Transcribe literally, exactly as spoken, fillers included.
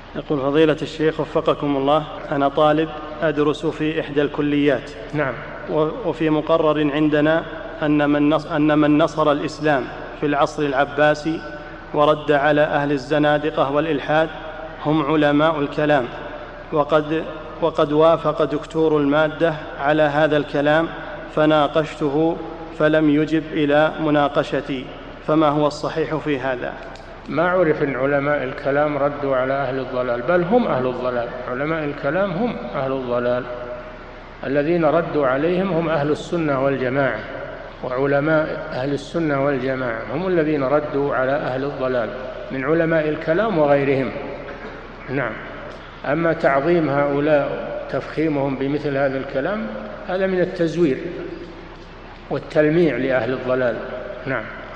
يقول فضيلة الشيخ وفقكم الله، أنا طالب أدرس في إحدى الكليات. نعم. وفي مقرر عندنا أن من, نص أن من نصر الإسلام في العصر العباسي ورد على أهل الزنادقة والإلحاد هم علماء الكلام، وقد, وقد وافق دكتور المادة على هذا الكلام، فناقشته فلم يجب إلى مناقشتي، فما هو الصحيح في هذا؟ ما عرف أن علماء الكلام ردوا على أهل الضلال، بل هم أهل الضلال. علماء الكلام هم أهل الضلال، الذين ردوا عليهم هم أهل السنة والجماعة، وعلماء أهل السنة والجماعة هم الذين ردوا على أهل الضلال من علماء الكلام وغيرهم. نعم. أما تعظيم هؤلاء تفخيمهم بمثل هذا الكلام هذا من التزوير والتلميع لأهل الضلال. نعم.